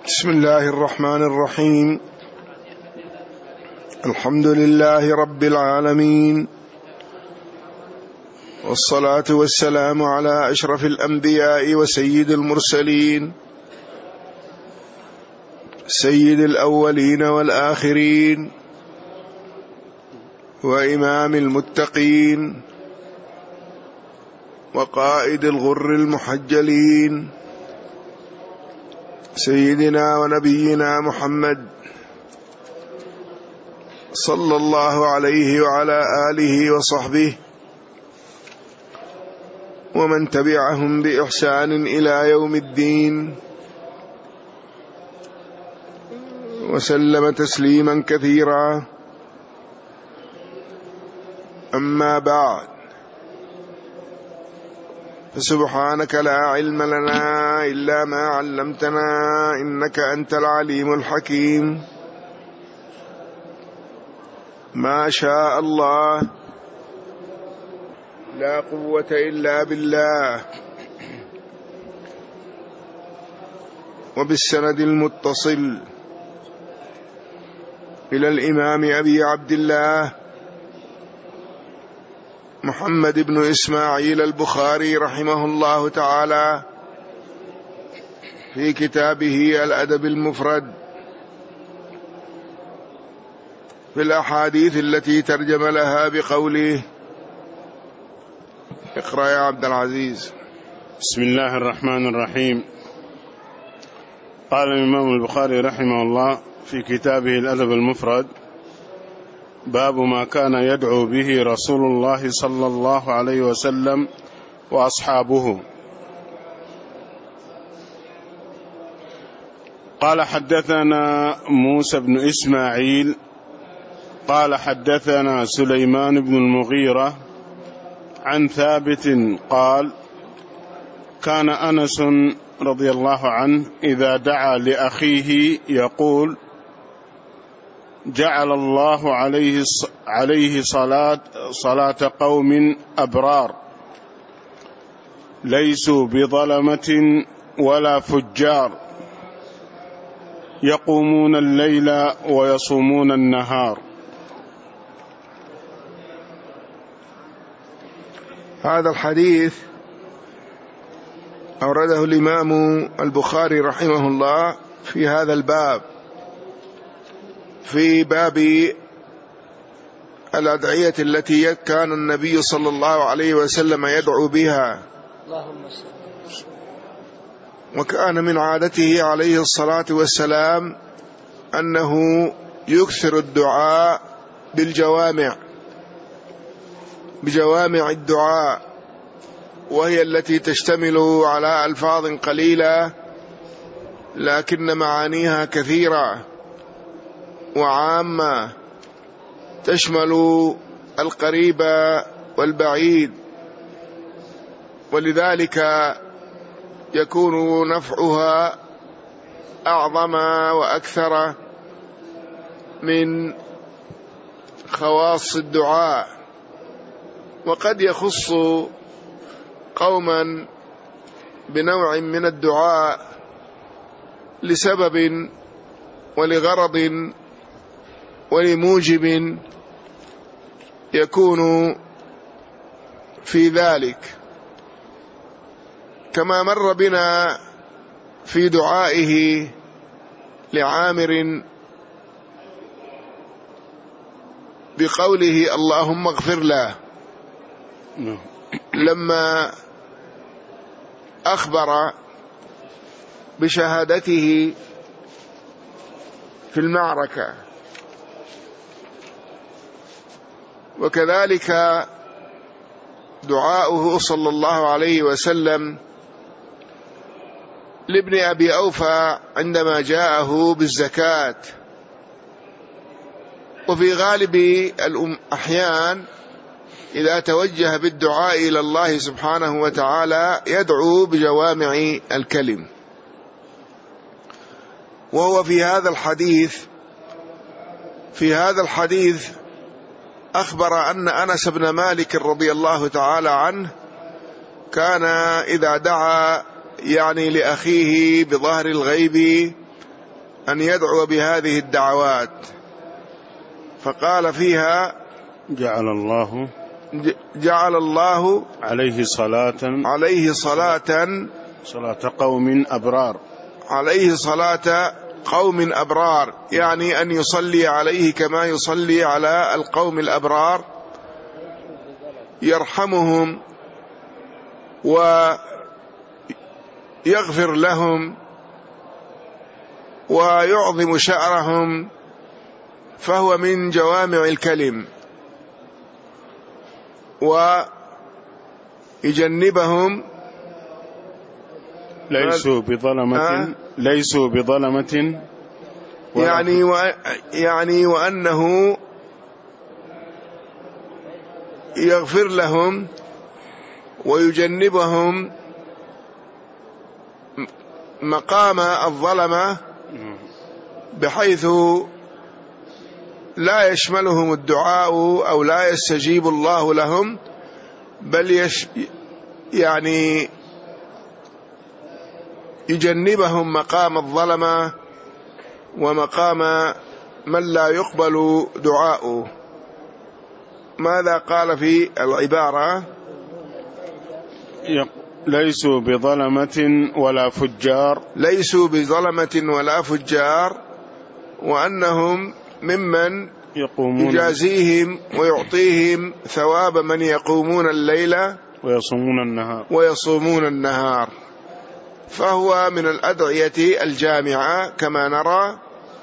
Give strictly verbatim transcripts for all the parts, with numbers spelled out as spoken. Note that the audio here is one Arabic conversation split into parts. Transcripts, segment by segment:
بسم الله الرحمن الرحيم. الحمد لله رب العالمين، والصلاة والسلام على أشرف الأنبياء وسيد المرسلين، سيد الأولين والآخرين، وإمام المتقين، وقائد الغر المحجلين، سيدنا ونبينا محمد صلى الله عليه وعلى آله وصحبه ومن تبعهم بإحسان إلى يوم الدين، وسلم تسليما كثيرا. أما بعد، فسبحانك لا علم لنا إلا ما علمتنا إنك أنت العليم الحكيم. ما شاء الله لا قوة إلا بالله. وبالسند المتصل إلى الإمام أبي عبد الله محمد بن إسماعيل البخاري رحمه الله تعالى في كتابه الأدب المفرد في الأحاديث التي ترجم لها بقوله. اقرأ يا عبد العزيز. بسم الله الرحمن الرحيم. قال الإمام البخاري رحمه الله في كتابه الأدب المفرد: باب ما كان يدعو به رسول الله صلى الله عليه وسلم وأصحابه. قال: حدثنا موسى بن إسماعيل قال حدثنا سليمان بن المغيرة عن ثابت قال: كان أنس رضي الله عنه إذا دعا لأخيه يقول: جعل الله عليه عليه صلاة صلاة قوم أبرار ليسوا بظلمة ولا فجار يقومون الليل ويصومون النهار. هذا الحديث أورده الإمام البخاري رحمه الله في هذا الباب، في باب الأدعية التي كان النبي صلى الله عليه وسلم يدعو بها، وكان من عادته عليه الصلاة والسلام أنه يكثر الدعاء بالجوامع بجوامع الدعاء، وهي التي تشتمل على ألفاظ قليلة لكن معانيها كثيرة وعامة، تشمل القريب والبعيد، ولذلك يكون نفعها أعظم وأكثر من خواص الدعاء. وقد يخص قوما بنوع من الدعاء لسبب ولغرض ولموجب يكون في ذلك، كما مر بنا في دعائه لعامر بقوله: اللهم اغفر له، لما أخبر بشهادته في المعركة. وكذلك دعاؤه صلى الله عليه وسلم لابن أبي أوفى عندما جاءه بالزكاة. وفي غالب الأحيان إذا توجه بالدعاء إلى الله سبحانه وتعالى يدعو بجوامع الكلم. وهو في هذا الحديث في هذا الحديث أخبر أن أنس بن مالك رضي الله تعالى عنه كان إذا دعا يعني لأخيه بظهر الغيب أن يدعو بهذه الدعوات، فقال فيها جعل الله جعل الله عليه صلاة عليه صلاة صلاة قوم أبرار عليه صلاة قوم أبرار، يعني أن يصلي عليه كما يصلي على القوم الأبرار، يرحمهم ويغفر لهم ويعظم شأرهم، فهو من جوامع الكلم، ويجنبهم ليسوا بظلمة آه ليسوا بظلمة يعني و... يعني وأنه يغفر لهم ويجنبهم مقام الظلمة، بحيث لا يشملهم الدعاء أو لا يستجيب الله لهم، بل يش يعني يجنبهم مقام الظلمة ومقام من لا يقبل دعاؤه. ماذا قال في العبارة؟ ليسوا بظلمة ولا فجار ليسوا بظلمة ولا فجار، وأنهم ممن يقومون يجازيهم ويعطيهم ثواب من يقومون الليل ويصومون النهار ويصومون النهار، فهو من الأدعية الجامعة كما نرى.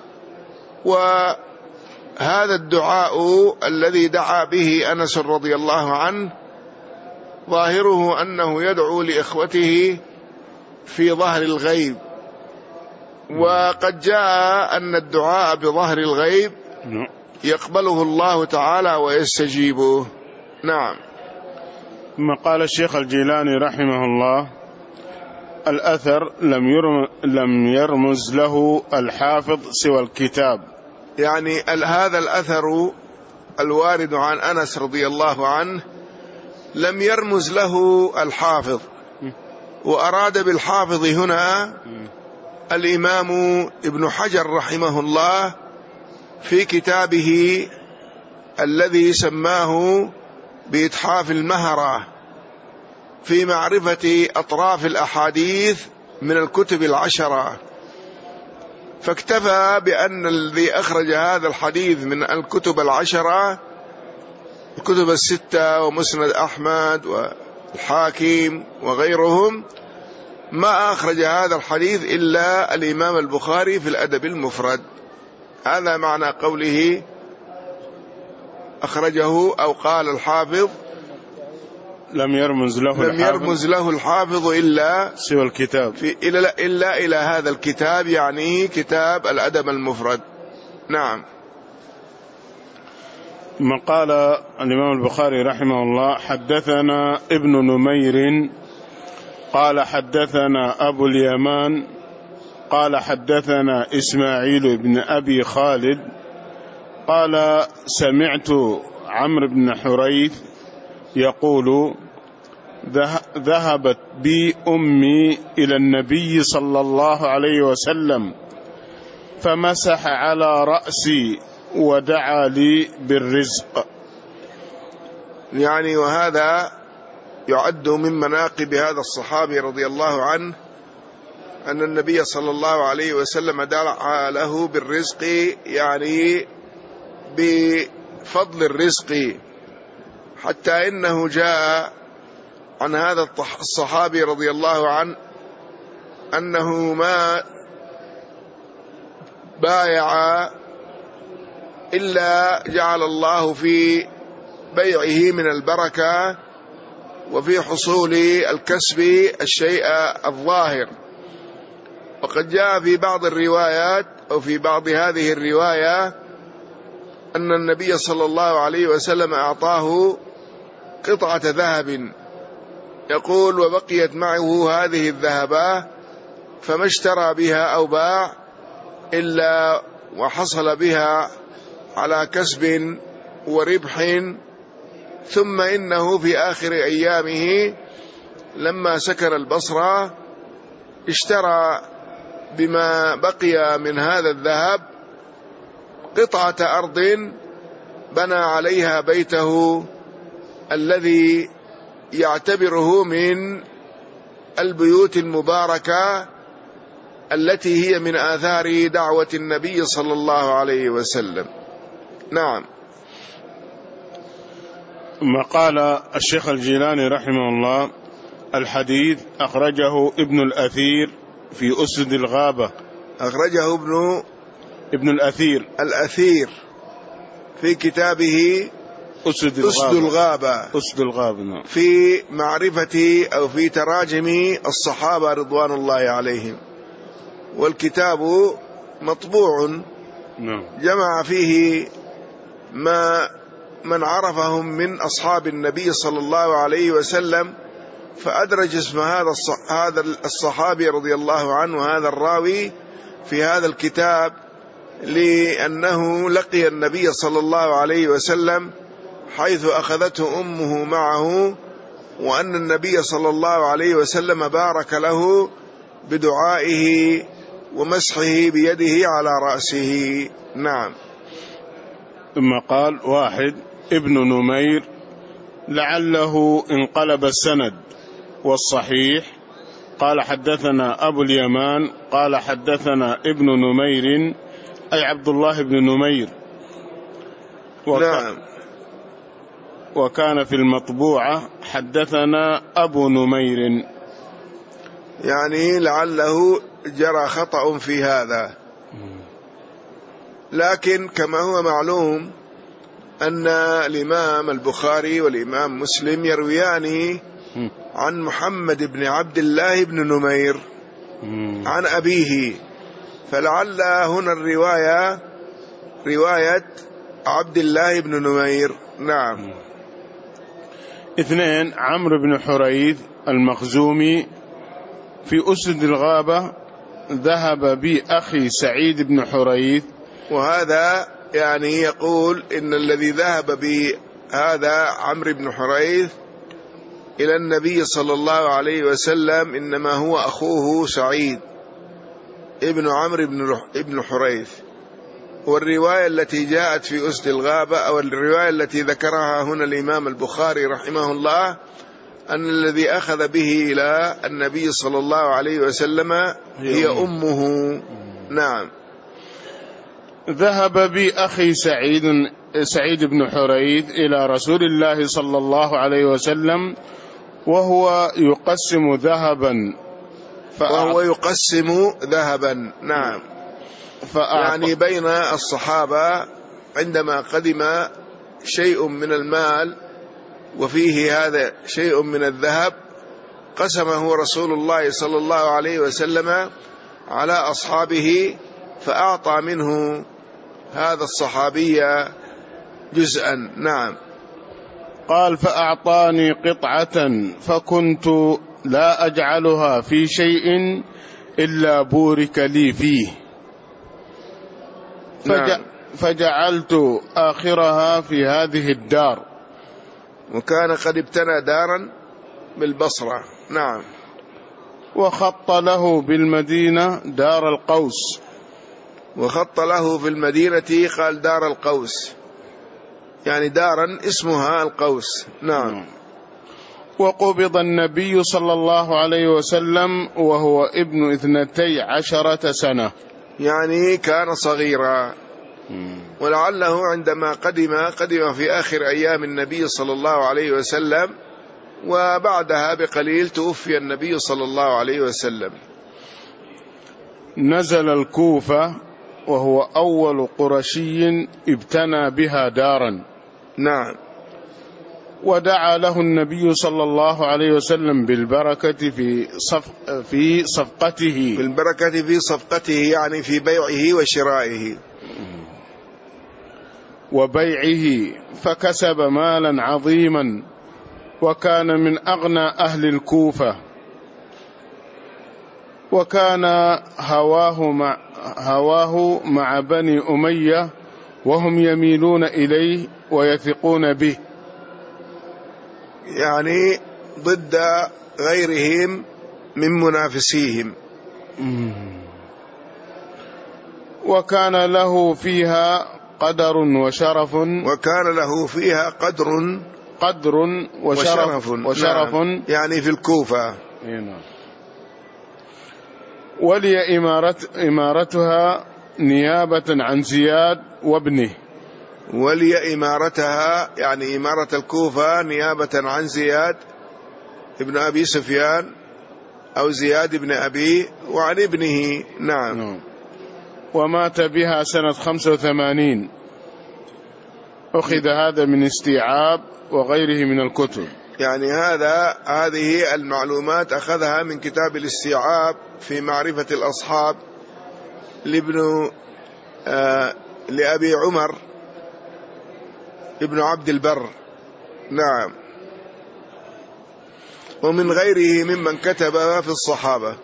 وهذا الدعاء الذي دعا به أنس رضي الله عنه ظاهره أنه يدعو لإخوته في ظهر الغيب، وقد جاء أن الدعاء بظهر الغيب يقبله الله تعالى ويستجيبه. نعم. ثم قال الشيخ الجيلاني رحمه الله: الأثر لم لم يرمز له الحافظ سوى الكتاب، يعني هذا الأثر الوارد عن أنس رضي الله عنه لم يرمز له الحافظ، وأراد بالحافظ هنا الإمام ابن حجر رحمه الله في كتابه الذي سماه بإتحاف المهرة في معرفة أطراف الأحاديث من الكتب العشرة، فاكتفى بأن الذي أخرج هذا الحديث من الكتب العشرة الكتب الستة ومسند أحمد والحاكم وغيرهم، ما أخرج هذا الحديث إلا الإمام البخاري في الأدب المفرد. هذا معنى قوله أخرجه، أو قال الحافظ لم يرمز له لم يرمز له الحافظ إلا سوى الكتاب في إلا, إلا إلى هذا الكتاب، يعني كتاب الأدب المفرد. نعم. ثم قال الإمام البخاري رحمه الله: حدثنا ابن نمير قال حدثنا أبو اليمان قال حدثنا إسماعيل بن أبي خالد قال سمعت عمرو بن حريث يقول: ذهبت بي أمي إلى النبي صلى الله عليه وسلم فمسح على رأسي ودعا لي بالرزق. يعني وهذا يعد من مناقب هذا الصحابي رضي الله عنه أن النبي صلى الله عليه وسلم دعا له بالرزق، يعني بفضل الرزق، حتى إنه جاء عن هذا الصحابي رضي الله عنه أنه ما بايع إلا جعل الله في بيعه من البركة وفي حصول الكسب الشيء الظاهر. وقد جاء في بعض الروايات أو في بعض هذه الرواية أن النبي صلى الله عليه وسلم أعطاه قطعة ذهب، يقول: وبقيت معه هذه الذهبة فما اشترى بها أو باع إلا وحصل بها على كسب وربح. ثم إنه في آخر أيامه لما سكن البصرة اشترى بما بقي من هذا الذهب قطعة أرض بنى عليها بيته الذي يعتبره من البيوت المباركة التي هي من آثار دعوة النبي صلى الله عليه وسلم. نعم. ثم قال الشيخ الجيلاني رحمه الله: الحديث أخرجه ابن الأثير في أسد الغابة. أخرجه ابن ابن الأثير الأثير في كتابه أسد الغابة, أسد الغابة. أسد الغابة في معرفة أو في تراجم الصحابة رضوان الله عليهم، والكتاب مطبوع جمع فيه ما من عرفهم من أصحاب النبي صلى الله عليه وسلم، فأدرج اسم هذا هذا الصحابي رضي الله عنه هذا الراوي في هذا الكتاب، لأنه لقي النبي صلى الله عليه وسلم حيث أخذته أمه معه، وأن النبي صلى الله عليه وسلم بارك له بدعائه ومسحه بيده على رأسه. نعم. ثم قال: واحد ابن نمير، لعله انقلب السند، والصحيح قال حدثنا أبو اليمان قال حدثنا ابن نمير أي عبد الله بن نمير، وكان, نعم. وكان في المطبوعة حدثنا أبو نمير، يعني لعله جرى خطأ في هذا، لكن كما هو معلوم أن الإمام البخاري والإمام مسلم يرويان عن محمد بن عبد الله بن نمير عن أبيه، فلعل هنا الرواية رواية عبد الله بن نمير. نعم. اثنين عمرو بن حريث المخزومي في أسد الغابة، ذهب بي أخي سعيد بن حريث، وهذا يعني يقول إن الذي ذهب بهذا عمرو بن حريث إلى النبي صلى الله عليه وسلم إنما هو أخوه سعيد ابن عمرو بن حريث. والرواية التي جاءت في أسد الغابة أو الرواية التي ذكرها هنا الإمام البخاري رحمه الله أن الذي أخذ به إلى النبي صلى الله عليه وسلم هي أمه. نعم. ذهب بي أخي سعيد سعيد بن حريث إلى رسول الله صلى الله عليه وسلم وهو يقسم ذهبا وهو يقسم ذهبا. نعم. يعني بين الصحابة عندما قدم شيء من المال وفيه هذا شيء من الذهب قسمه رسول الله صلى الله عليه وسلم على أصحابه، فأعطى منه هذا الصحابي جزءا. نعم. قال: فأعطاني قطعة فكنت لا أجعلها في شيء إلا بورك لي فيه، نعم. فجعلت آخرها في هذه الدار. وكان قد ابتنى دارا بالبصرة. نعم. وخط له بالمدينة دار القوس. وخط له في المدينة قال دار القوس، يعني دارا اسمها القوس. نعم. وقبض النبي صلى الله عليه وسلم وهو ابن اثنتي عشرة سنة، يعني كان صغيرا. ولعله عندما قدم قدم في آخر أيام النبي صلى الله عليه وسلم، وبعدها بقليل توفي النبي صلى الله عليه وسلم. نزل الكوفة وهو أول قرشي ابتنى بها دارا. نعم. ودعا له النبي صلى الله عليه وسلم بالبركة في صف في صفقته بالبركة في صفقته يعني في بيعه وشرائه وبيعه، فكسب مالا عظيما، وكان من أغنى أهل الكوفة، وكان هواه مع, هواه مع بني أمية وهم يميلون إليه ويثقون به، يعني ضد غيرهم من منافسيهم. وكان له فيها قدر وشرف وكان له فيها قدر قدر وشرف, وشرف, وشرف نعم. يعني في الكوفة. ولي إمارة إمارتها نيابة عن زياد وابنه. ولي إمارتها يعني إمارة الكوفة نيابة عن زياد ابن أبي سفيان أو زياد ابن أبي وعن ابنه. نعم, نعم. ومات بها سنة خمسة وثمانين. أخذ هذا من استيعاب وغيره من الكتب. يعني هذا هذه المعلومات أخذها من كتاب الاستيعاب في معرفة الأصحاب لابن آه لأبي عمر ابن عبد البر. نعم. ومن غيره ممن كتب في الصحابة.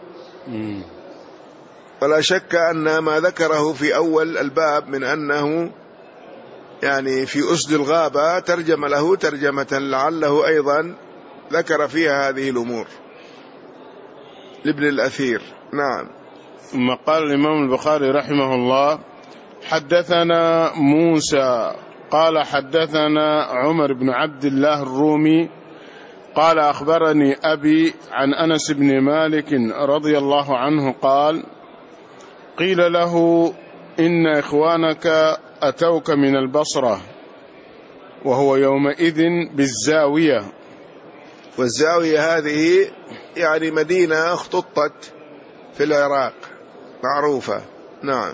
فلا شك أن ما ذكره في أول الباب من أنه يعني في أسد الغابة ترجم له ترجمة لعله أيضا ذكر فيها هذه الأمور لابن الأثير. نعم. ثم قال الإمام البخاري رحمه الله: حدثنا موسى قال حدثنا عمر بن عبد الله الرومي قال أخبرني أبي عن أنس بن مالك رضي الله عنه قال: قيل له إن إخوانك أتوك من البصرة وهو يومئذ بالزاوية. والزاوية هذه يعني مدينة اختطت في العراق معروفة. نعم.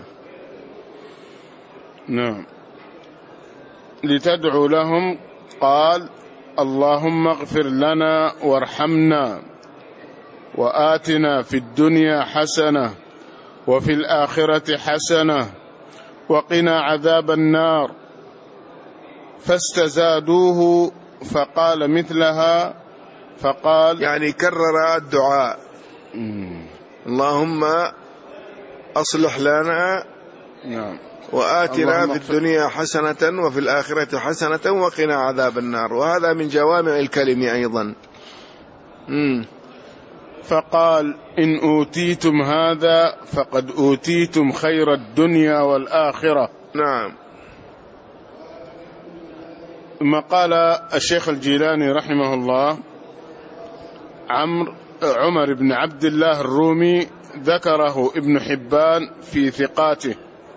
نعم. لتدعو لهم قال: اللهم اغفر لنا وارحمنا وآتنا في الدنيا حسنة وفي الآخرة حسنة وقنا عذاب النار. فاستزادوه فقال مثلها فقال يعني كرر الدعاء: اللهم أصلح لنا نعم وآتنا في الدنيا حسنة وفي الآخرة حسنة وقنا عذاب النار. وهذا من جوامع الكلم أيضا. مم. فقال: إن أوتيتم هذا فقد أوتيتم خير الدنيا والآخرة. نعم. ثم قال الشيخ الجيلاني رحمه الله: عمرو عمر بن عبد الله الرومي ذكره ابن حبان في ثقاته.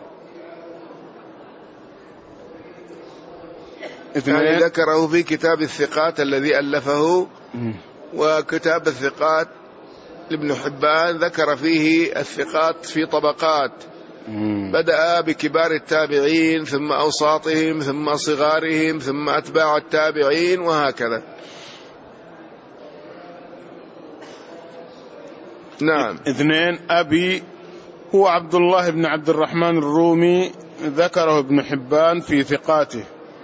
يعني ذكره في كتاب الثقات الذي ألفه. وكتاب الثقات لابن حبان ذكر فيه الثقات في طبقات، بدأ بكبار التابعين ثم أوساطهم ثم صغارهم ثم أتباع التابعين وهكذا. نعم. اثنين: أبي هو عبد الله بن عبد الرحمن الرومي ذكره ابن حبان في ثقاته.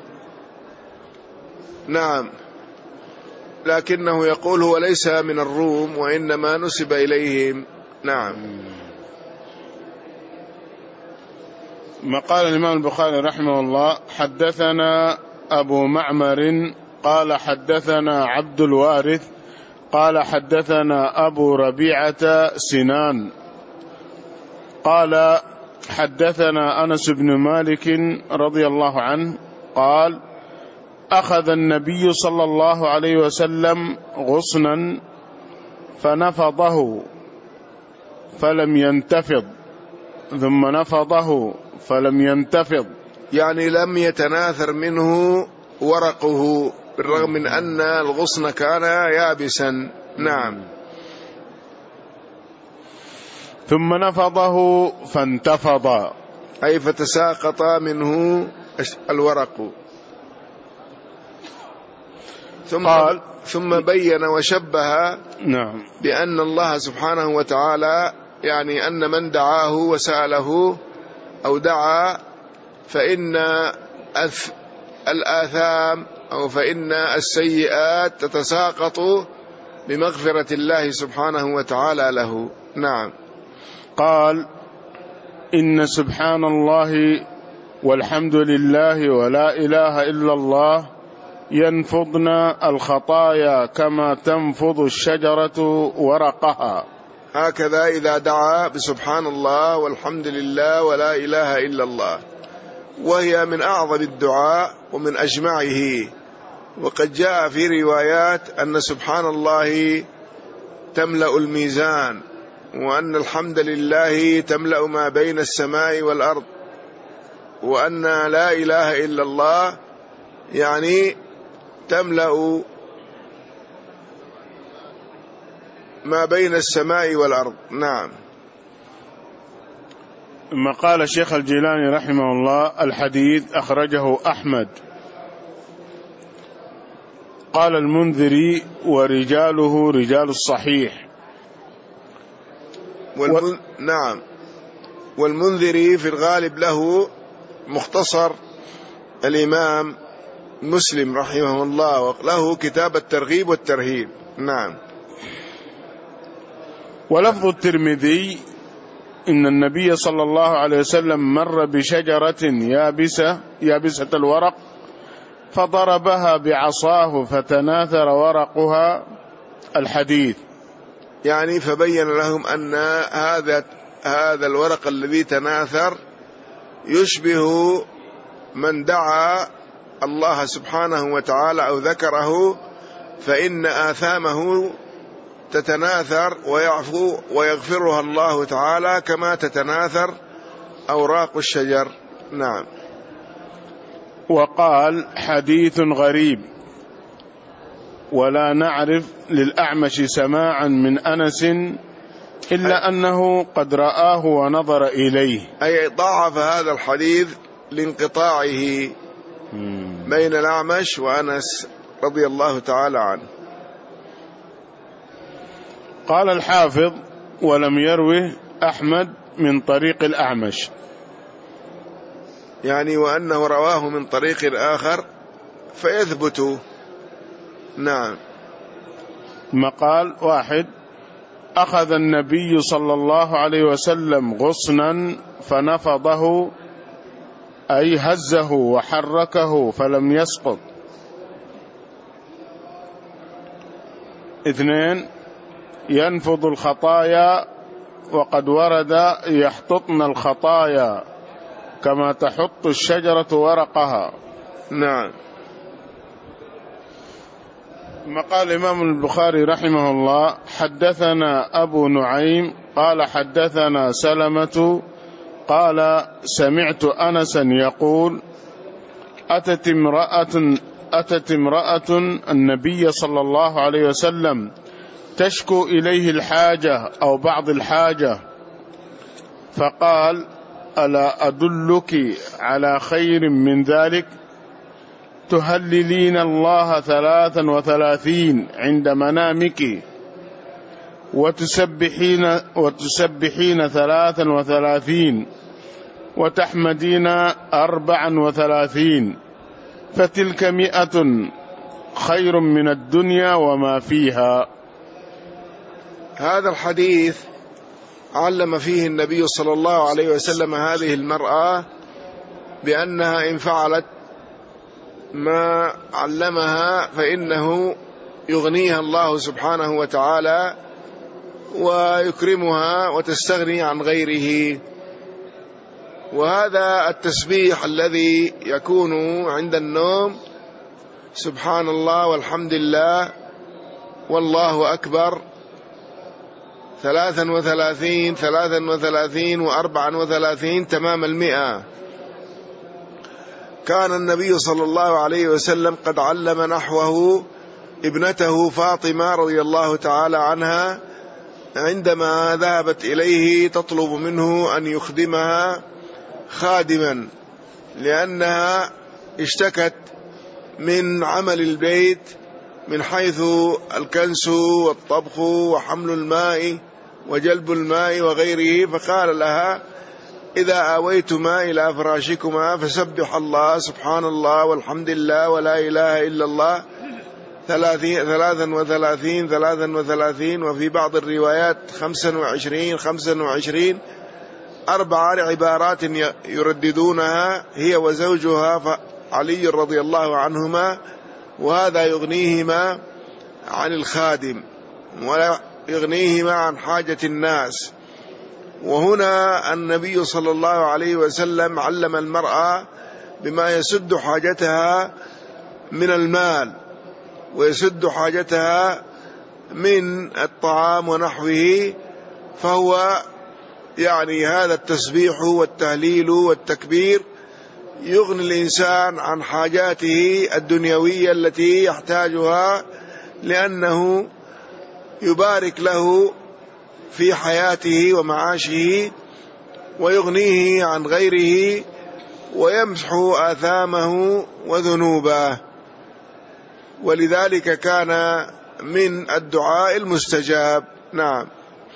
نعم. لكنه يقول هو ليس من الروم وإنما نسب إليهم. نعم. ما قال الإمام البخاري رحمه الله: حدثنا أبو معمر قال حدثنا عبد الوارث قال حدثنا أبو ربيعة سنان قال حدثنا أنس بن مالك رضي الله عنه قال: أخذ النبي صلى الله عليه وسلم غصنا فنفضه فلم ينتفض ثم نفضه فلم ينتفض، يعني لم يتناثر منه ورقه بالرغم من أن الغصن كان يابسا. نعم. ثم نفضه فانتفض، أي فتساقط منه الورق. ثم قال ثم بين وشبه نعم بأن الله سبحانه وتعالى يعني أن من دعاه وسأله أو دعا فإن الآثام أو فإن السيئات تتساقط بمغفرة الله سبحانه وتعالى له. نعم. قال: إن سبحان الله والحمد لله ولا إله إلا الله ينفضن الخطايا كما تنفض الشجرة ورقها. هكذا إذا دعا بسبحان الله والحمد لله ولا إله إلا الله، وهي من أعظم الدعاء ومن أجمعه. وقد جاء في روايات أن سبحان الله تملأ الميزان، وأن الحمد لله تملأ ما بين السماء والأرض، وأن لا إله إلا الله يعني تملأ ما بين السماء والأرض. نعم. ثم قال الشيخ الجيلاني رحمه الله: الحديث أخرجه أحمد. قال المنذري: ورجاله رجال الصحيح. والمن... و... نعم. والمنذري في الغالب له مختصر الإمام مسلم رحمه الله، وله كتاب الترغيب والترهيب. نعم. ولفظ الترمذي: إن النبي صلى الله عليه وسلم مر بشجرة يابسة يابسة الورق فضربها بعصاه فتناثر ورقها. الحديث يعني فبين لهم أن هذا هذا الورق الذي تناثر يشبه من دعا الله سبحانه وتعالى أو ذكره، فإن آثامه تتناثر ويعفو ويغفرها الله تعالى كما تتناثر أوراق الشجر. نعم. وقال: حديث غريب، ولا نعرف للأعمش سماعا من أنس إلا أنه قد رآه ونظر إليه. أي ضعف هذا الحديث لانقطاعه بين الأعمش وأنس رضي الله تعالى عنه. قال الحافظ: ولم يروه أحمد من طريق الأعمش، يعني وأنه رواه من طريق آخر فيثبت. نعم. مقال واحد: أخذ النبي صلى الله عليه وسلم غصنا فنفضه، أي هزه وحركه فلم يسقط. اثنين: ينفض الخطايا، وقد ورد يحططن الخطايا كما تحط الشجرة ورقها. نعم. مقال الإمام البخاري رحمه الله: حدثنا أبو نعيم قال حدثنا سلمة قال سمعت أنسا يقول: أتت امرأة أتت امرأة النبي صلى الله عليه وسلم تشكو إليه الحاجة أو بعض الحاجة، فقال: ألا أدلك على خير من ذلك؟ تهللين الله ثلاثا وثلاثين عند منامك، وتسبحين, وتسبحين ثلاثا وثلاثين، وتحمدين أربعا وثلاثين، فتلك مئة خير من الدنيا وما فيها. هذا الحديث علم فيه النبي صلى الله عليه وسلم هذه المرأة بأنها إن فعلت ما علمها فإنه يغنيها الله سبحانه وتعالى ويكرمها وتستغني عن غيره. وهذا التسبيح الذي يكون عند النوم: سبحان الله والحمد لله والله أكبر، ثلاثا وثلاثين ثلاثا وثلاثين وأربعا وثلاثين، تمام المئة. كان النبي صلى الله عليه وسلم قد علم نحوه ابنته فاطمة رضي الله تعالى عنها عندما ذهبت إليه تطلب منه أن يخدمها خادما، لأنها اشتكت من عمل البيت من حيث الكنس والطبخ وحمل الماء وجلب الماء وغيره، فقال لها: إذا آويتما إلى فراشكما فسبح الله سبحان الله والحمد لله ولا إله إلا الله ثلاثا وثلاثين ثلاثا وثلاثين، وفي بعض الروايات خمسا وعشرين خمسا وعشرين، أربع عبارات يرددونها هي وزوجها علي رضي الله عنهما، وهذا يغنيهما عن الخادم. يغنيهما عن حاجة الناس. وهنا النبي صلى الله عليه وسلم علم المرأة بما يسد حاجتها من المال ويسد حاجتها من الطعام ونحوه، فهو يعني هذا التسبيح والتهليل والتكبير يغني الإنسان عن حاجاته الدنيوية التي يحتاجها، لأنه يبارك له في حياته ومعاشه ويغنيه عن غيره ويمسح آثامه وذنوبه. ولذلك كان من الدعاء المستجاب. نعم.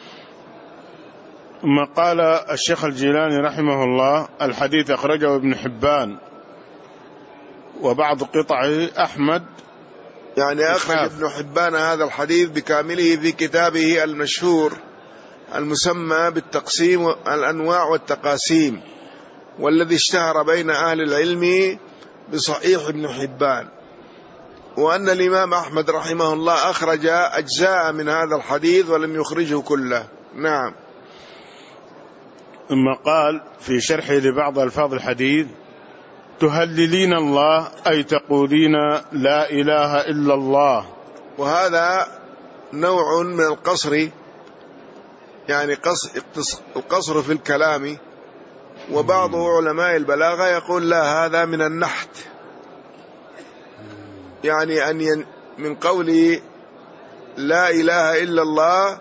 ثم قال الشيخ الجيلاني رحمه الله: الحديث أخرجه ابن حبان وبعض قطعه أحمد، يعني أخرج ابن حبان هذا الحديث بكامله في كتابه المشهور المسمى بالتقسيم الأنواع والتقاسيم، والذي اشتهر بين أهل العلم بصحيح ابن حبان. وأن الإمام أحمد رحمه الله أخرج أجزاء من هذا الحديث ولم يخرجه كله. نعم. ثم قال في شرحه لبعض ألفاظ الحديث: تهللين الله أي تقولين لا إله إلا الله. وهذا نوع من القصر، يعني القصر في الكلام. وبعض علماء البلاغة يقول لا، هذا من النحت، يعني أن ين من قول لا إله إلا الله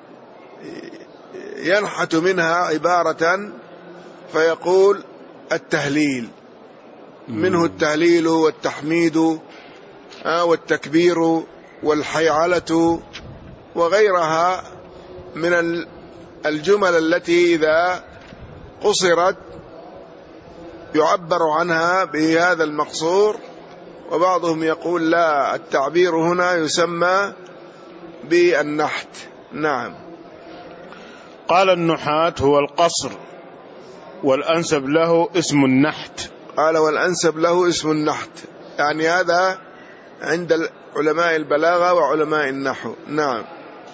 ينحت منها عبارة فيقول التهليل، منه التهليل والتحميد والتكبير والحيعلة وغيرها من الجمل التي إذا قصرت يعبر عنها بهذا المقصور. وبعضهم يقول لا، التعبير هنا يسمى بالنحت. نعم. قال النحاة: هو القصر، والأنسب له اسم النحت. قال: والأنسب له اسم النحت، يعني هذا عند علماء البلاغة وعلماء النحو. نعم.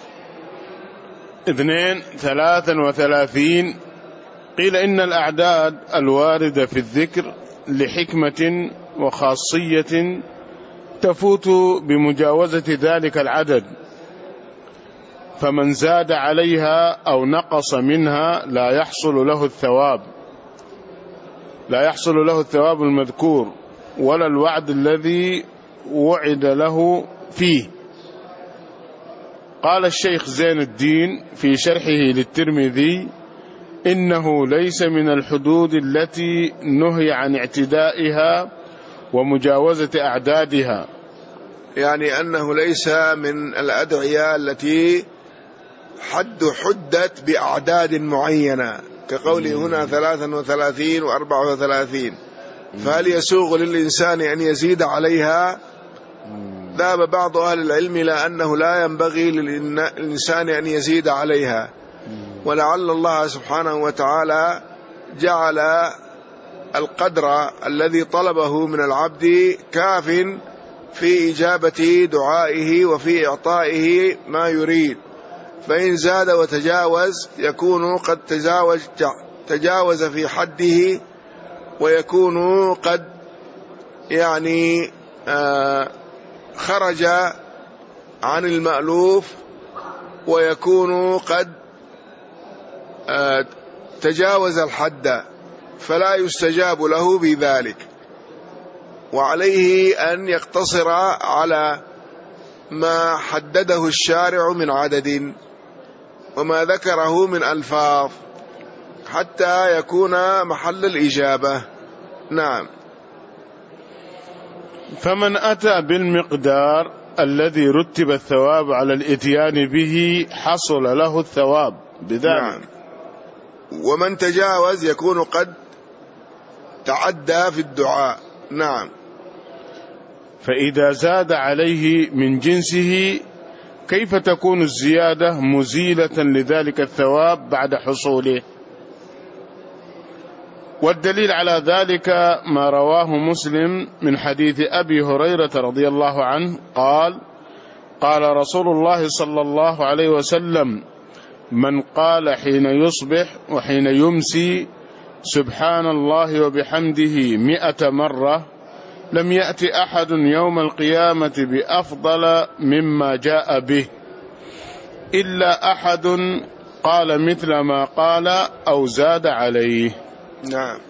اثنين ثلاثا وثلاثين. قيل إن الأعداد الواردة في الذكر لحكمة وخاصية تفوت بمجاوزة ذلك العدد، فمن زاد عليها أو نقص منها لا يحصل له الثواب لا يحصل له الثواب المذكور ولا الوعد الذي وعد له فيه. قال الشيخ زين الدين في شرحه للترمذي: إنه ليس من الحدود التي نهي عن اعتدائها ومجاوزة أعدادها، يعني أنه ليس من الأدعية التي حد حدت بأعداد معينة، كقوله هنا ثلاثا وثلاثين وأربعة وثلاثين، فهل يسوغ للإنسان أن يزيد عليها؟ ذهب بعض أهل العلم إلى أنه لا ينبغي للإنسان أن يزيد عليها، ولعل الله سبحانه وتعالى جعل القدر الذي طلبه من العبد كاف في إجابة دعائه وفي إعطائه ما يريد، فإن زاد وتجاوز يكون قد تجاوز, تجاوز في حده، ويكون قد يعني آه خرج عن المألوف، ويكون قد آه تجاوز الحد، فلا يستجاب له بذلك. وعليه أن يقتصر على ما حدده الشارع من عدد وما ذكره من ألفاظ حتى يكون محل الإجابة. نعم. فمن أتى بالمقدار الذي رتب الثواب على الإتيان به حصل له الثواب بذلك. نعم. ومن تجاوز يكون قد تعدى في الدعاء. نعم. فإذا زاد عليه من جنسه كيف تكون الزيادة مزيلة لذلك الثواب بعد حصوله؟ والدليل على ذلك ما رواه مسلم من حديث أبي هريرة رضي الله عنه قال: قال رسول الله صلى الله عليه وسلم: من قال حين يصبح وحين يمسي سبحان الله وبحمده مئة مرة لم يأت أحد يوم القيامة بأفضل مما جاء به إلا أحد قال مثل ما قال أو زاد عليه. نعم.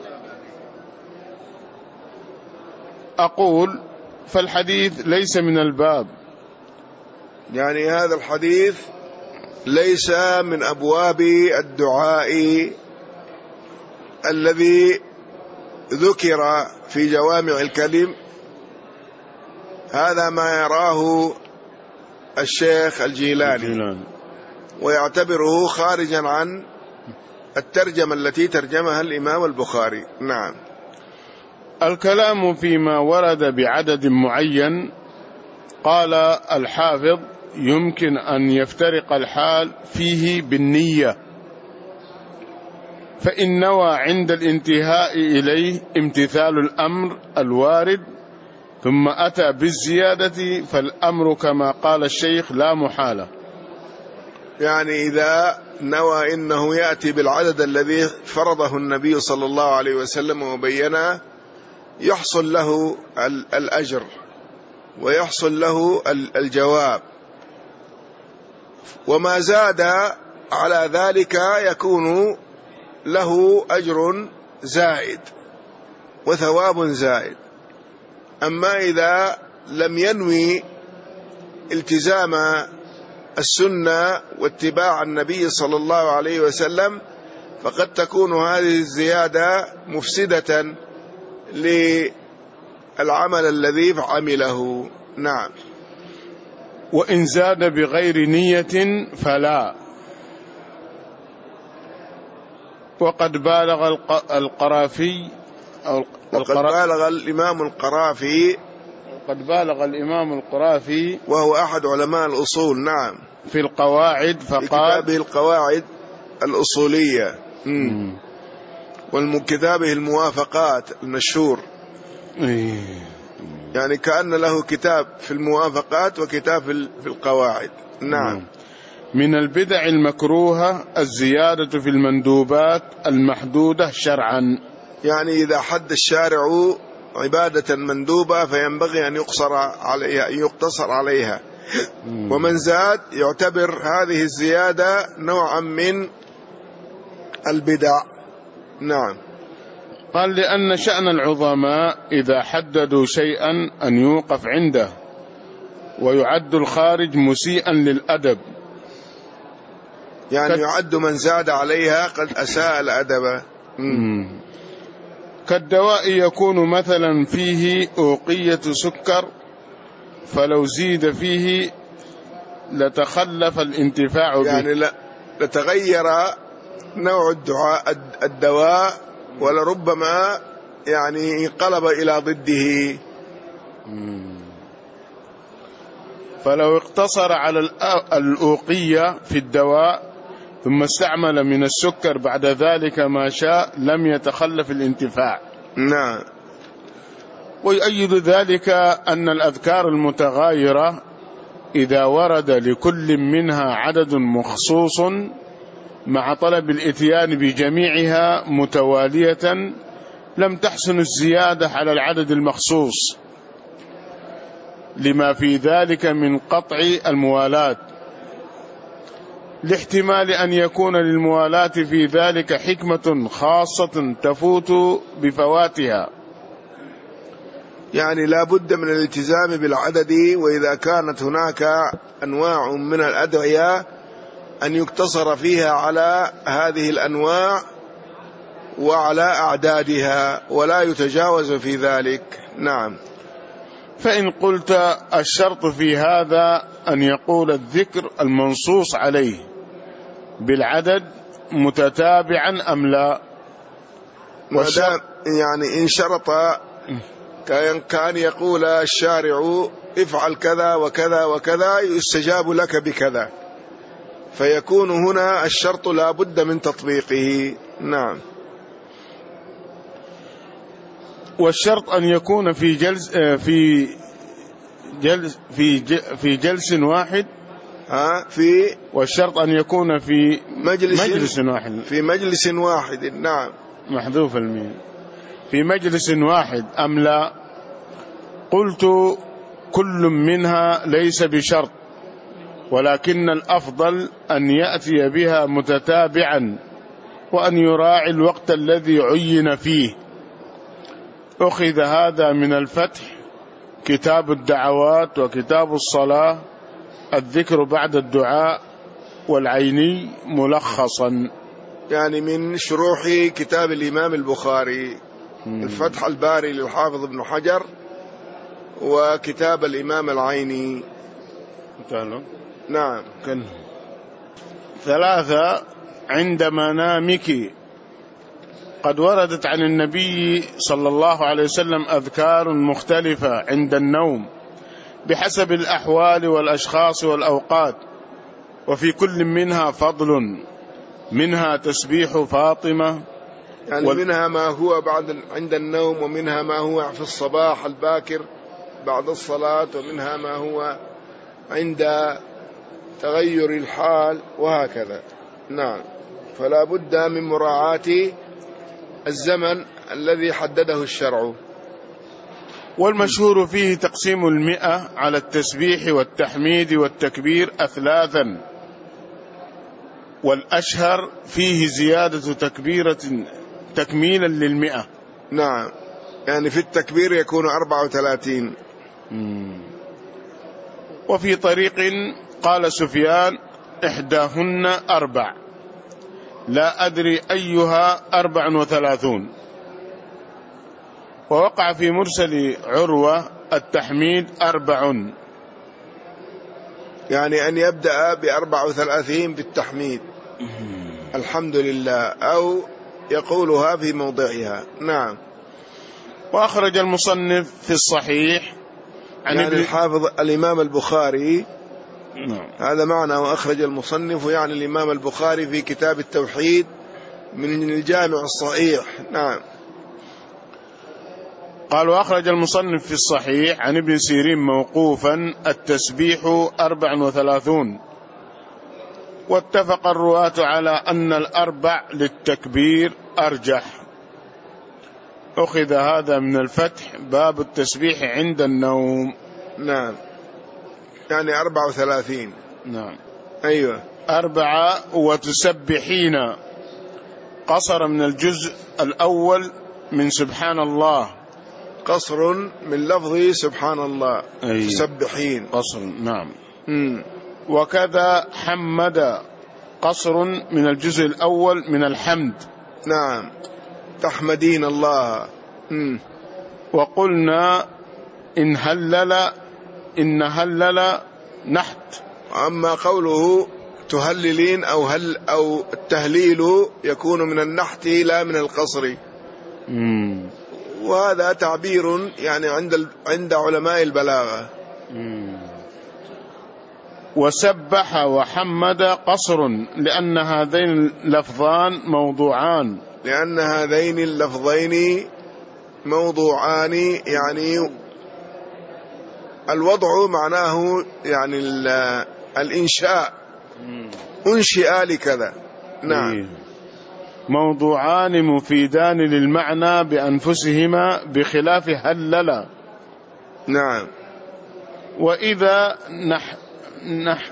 أقول: فالحديث ليس من الباب، يعني هذا الحديث ليس من أبواب الدعاء الذي ذكر في جوامع الكلم. هذا ما يراه الشيخ الجيلاني ويعتبره خارجا عن الترجمة التي ترجمها الإمام البخاري. نعم. الكلام فيما ورد بعدد معين. قال الحافظ: يمكن أن يفترق الحال فيه بالنية، فإن نوى عند الانتهاء إليه امتثال الأمر الوارد ثم أتى بالزيادة فالأمر كما قال الشيخ لا محالة. يعني إذا نوى إنه يأتي بالعدد الذي فرضه النبي صلى الله عليه وسلم وبينه يحصل له الأجر ويحصل له الجواب، وما زاد على ذلك يكون له أجر زائد وثواب زائد. أما إذا لم ينوي التزام السنة واتباع النبي صلى الله عليه وسلم فقد تكون هذه الزيادة مفسدة للعمل الذي عمله. نعم. وإن زاد بغير نية فلا. وقد بالغ القرافي أو وقد بالغ الإمام القرافي قد بالغ الإمام القرافي وهو أحد علماء الأصول. نعم. في القواعد فقال في كتابه القواعد الأصولية وكتابه الموافقات المشهور، يعني كأن له كتاب في الموافقات وكتاب في القواعد. نعم. من البدع المكروهة الزيادة في المندوبات المحدودة شرعا، يعني إذا حد الشارع عبادة مندوبة فينبغي أن يقصر عليها أن يقتصر عليها، ومن زاد يعتبر هذه الزيادة نوعا من البدع. نعم. قال: لأن شأن العظماء إذا حددوا شيئا أن يوقف عنده ويعد الخارج مسيئا للأدب، يعني يعد من زاد عليها قد أساء الأدب. كالدواء يكون مثلا فيه أوقية سكر فلو زيد فيه لتخلف الانتفاع به، يعني لا لتغير نوع الدعاء الدواء ولربما يعني انقلب إلى ضده. فلو اقتصر على الأوقية في الدواء ثم استعمل من السكر بعد ذلك ما شاء لم يتخلف الانتفاع. نعم. ويؤيد ذلك أن الأذكار المتغايرة إذا ورد لكل منها عدد مخصوص مع طلب الإتيان بجميعها متوالية لم تحسن الزيادة على العدد المخصوص، لما في ذلك من قطع الموالاة، لاحتمال أن يكون للموالاة في ذلك حكمة خاصة تفوت بفواتها. يعني لا بد من الالتزام بالعدد، وإذا كانت هناك أنواع من الأدعية أن يقتصر فيها على هذه الأنواع وعلى أعدادها ولا يتجاوز في ذلك. نعم. فإن قلت الشرط في هذا أن يقول الذكر المنصوص عليه بالعدد متتابعا أم لا؟ يعني إن شرط كان يقول الشارع افعل كذا وكذا وكذا يستجاب لك بكذا، فيكون هنا الشرط لا بد من تطبيقه. نعم. والشرط أن يكون في جلس في جلس في في جلس واحد ها في والشرط أن يكون في مجلس, مجلس واحد في مجلس واحد. نعم محذوف الميم. في مجلس واحد أم لا؟ قلت كل منها ليس بشرط، ولكن الأفضل أن يأتي بها متتابعا وأن يراعي الوقت الذي عين فيه. أخذ هذا من الفتح، كتاب الدعوات وكتاب الصلاة، الذكر بعد الدعاء، والعيني ملخصا. يعني من شروح كتاب الإمام البخاري الفتح الباري للحافظ ابن حجر، وكتاب الإمام العيني. نعم. كن. ثلاثة، عند منامك. قد وردت عن النبي صلى الله عليه وسلم أذكار مختلفة عند النوم بحسب الأحوال والأشخاص والأوقات، وفي كل منها فضل. منها تسبيح فاطمة، يعني وال... منها ما هو بعد عند النوم، ومنها ما هو في الصباح الباكر بعد الصلاة، ومنها ما هو عند تغير الحال، وهكذا. نعم. فلا بد من مراعاة الزمن الذي حدده الشرع. والمشهور فيه تقسيم المئة على التسبيح والتحميد والتكبير أثلاثا، والأشهر فيه زيادة تكبيرة تكميلا للمئة. نعم، يعني في التكبير يكون أربعة وثلاثين. وفي طريق قال سفيان إحداهن أربع، لا أدري أيها أربع وثلاثون. ووقع في مرسل عروة التحميد أربع، يعني أن يبدأ بأربع وثلاثين بالتحميد الحمد لله، أو يقولها في موضعها. نعم. وأخرج المصنف في الصحيح عن يعني الحافظ الإمام البخاري. نعم. هذا معنى وأخرج المصنف، يعني الإمام البخاري في كتاب التوحيد من الجامع الصحيح. نعم. قال وأخرج المصنف في الصحيح عن ابن سيرين موقوفا التسبيح أربع وثلاثون، واتفق الرواة على أن الأربع للتكبير أرجح. أخذ هذا من الفتح، باب التسبيح عند النوم. نعم، يعني أربع وثلاثين. نعم. أيوة. أربعة وتسبحين، قصر من الجزء الأول من سبحان الله، قصر من لفظ سبحان الله. أيوة. تسبحين قصر. نعم. مم. وكذا حمد، قصر من الجزء الأول من الحمد. نعم، تحمدين الله. مم. وقلنا إن هلل إن هلل نحت. أما قوله تهللين أو هل أو التهليل يكون من النحت لا من القصر. مم. وهذا تعبير يعني عند عند علماء البلاغة. مم. وسبح وحمد قصر، لأن هذين اللفظان موضوعان لأن هذين اللفظين موضوعان، يعني الوضع معناه يعني الإنشاء، أنشئ لكذا. نعم. موضوعان مفيدان للمعنى بأنفسهما بخلاف هلل. نعم. وإذا نح نح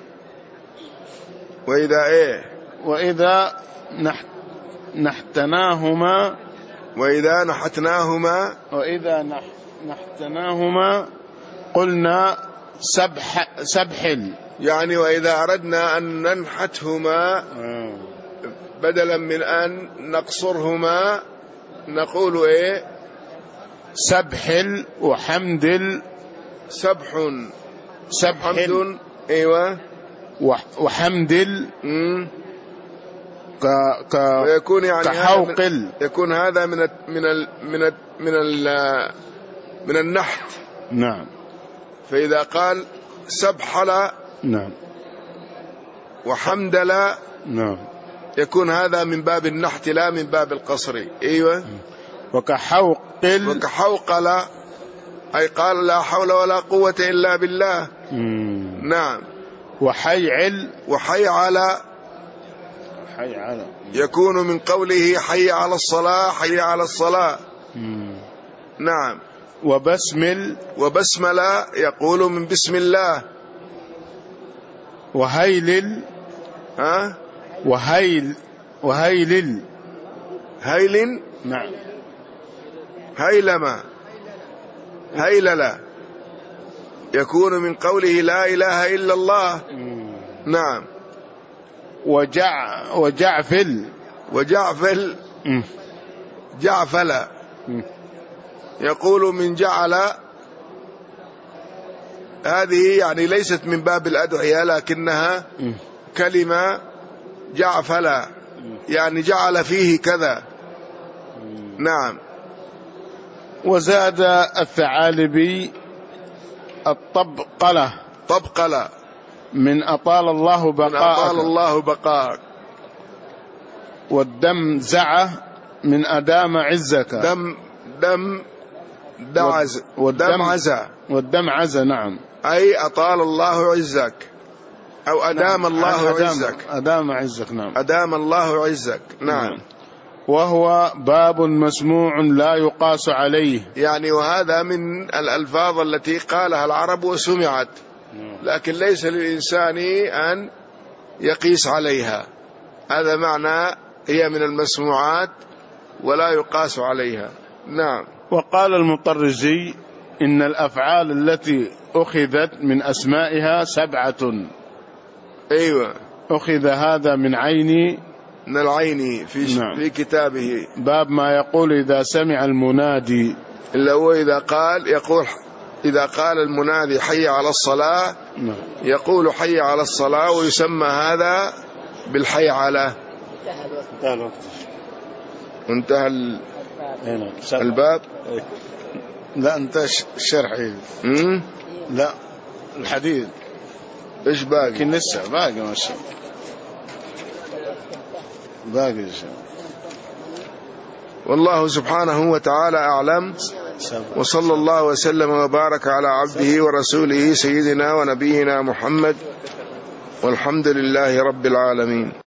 وإذا إيه وإذا نح نحتناهما وإذا نحتناهما وإذا نح نحتناهما قلنا سبح سبحل، يعني وإذا أردنا أن ننحتهما بدلا من أن نقصرهما نقول إيه سبحل وحمدل. سبح سبحل. أيوة. وحمدل. امم ك ك ويكون يعني كحوقل. يكون هذا من ال من ال من ال من ال من النحت. نعم. فإذا قال سبحل نعم وحمدل نعم يكون هذا من باب النحت لا من باب القصر. أيوة. وكحوقل. وكحوقل أي قال لا حول ولا قوة إلا بالله. مم. نعم. وحيعل وحي على حي على يكون من قوله حي على الصلاة، حي على الصلاة. مم. نعم. وبسمل وبسملة يقول من بسم الله. وهيلل ها وهيل وهيلل هيل نعم. هيلما هيللا يكون من قوله لا إله إلا الله. مم. نعم. وجع وجعفل وجعفل مم. جعفل مم. يقول من جعل، هذه يعني ليست من باب الأدعية لكنها مم. كلمة جعفل يعني جعل فيه كذا. نعم. وزاد الثعالبي الطبقلة طبقلة من أطال الله من بقاءك. أطال الله بقاءك. والدمزعة من أدام عزك. دم دم دعز دمعزة والدمعزة نعم، أي أطال الله عزك أو أدام نعم. الله أدام عزك. أدام عزك نعم. أدام الله عزك. نعم. نعم. وهو باب مسموع لا يقاس عليه، يعني وهذا من الألفاظ التي قالها العرب وسمعت، لكن ليس للإنسان أن يقيس عليها. هذا معنى هي من المسموعات ولا يقاس عليها. نعم. وقال المطرزي إن الأفعال التي أخذت من أسمائها سبعة. أيوة. أخذ هذا من عيني من العين في نعم. في كتابه باب ما يقول إذا سمع المنادي، إلا هو إذا قال يقول إذا قال المنادي حي على الصلاة نعم. يقول حي على الصلاة، ويسمى هذا بالحي على. انتهى الوقت. انتهى ال... هنا. الباب. لا انتهى الشرح. امم لا الحديث ايش باقي؟ لكن لسه باقي ما شاء الله، باقي إن شاء الله. والله سبحانه وتعالى أعلم، وصلى الله وسلم وبارك على عبده ورسوله سيدنا ونبينا محمد، والحمد لله رب العالمين.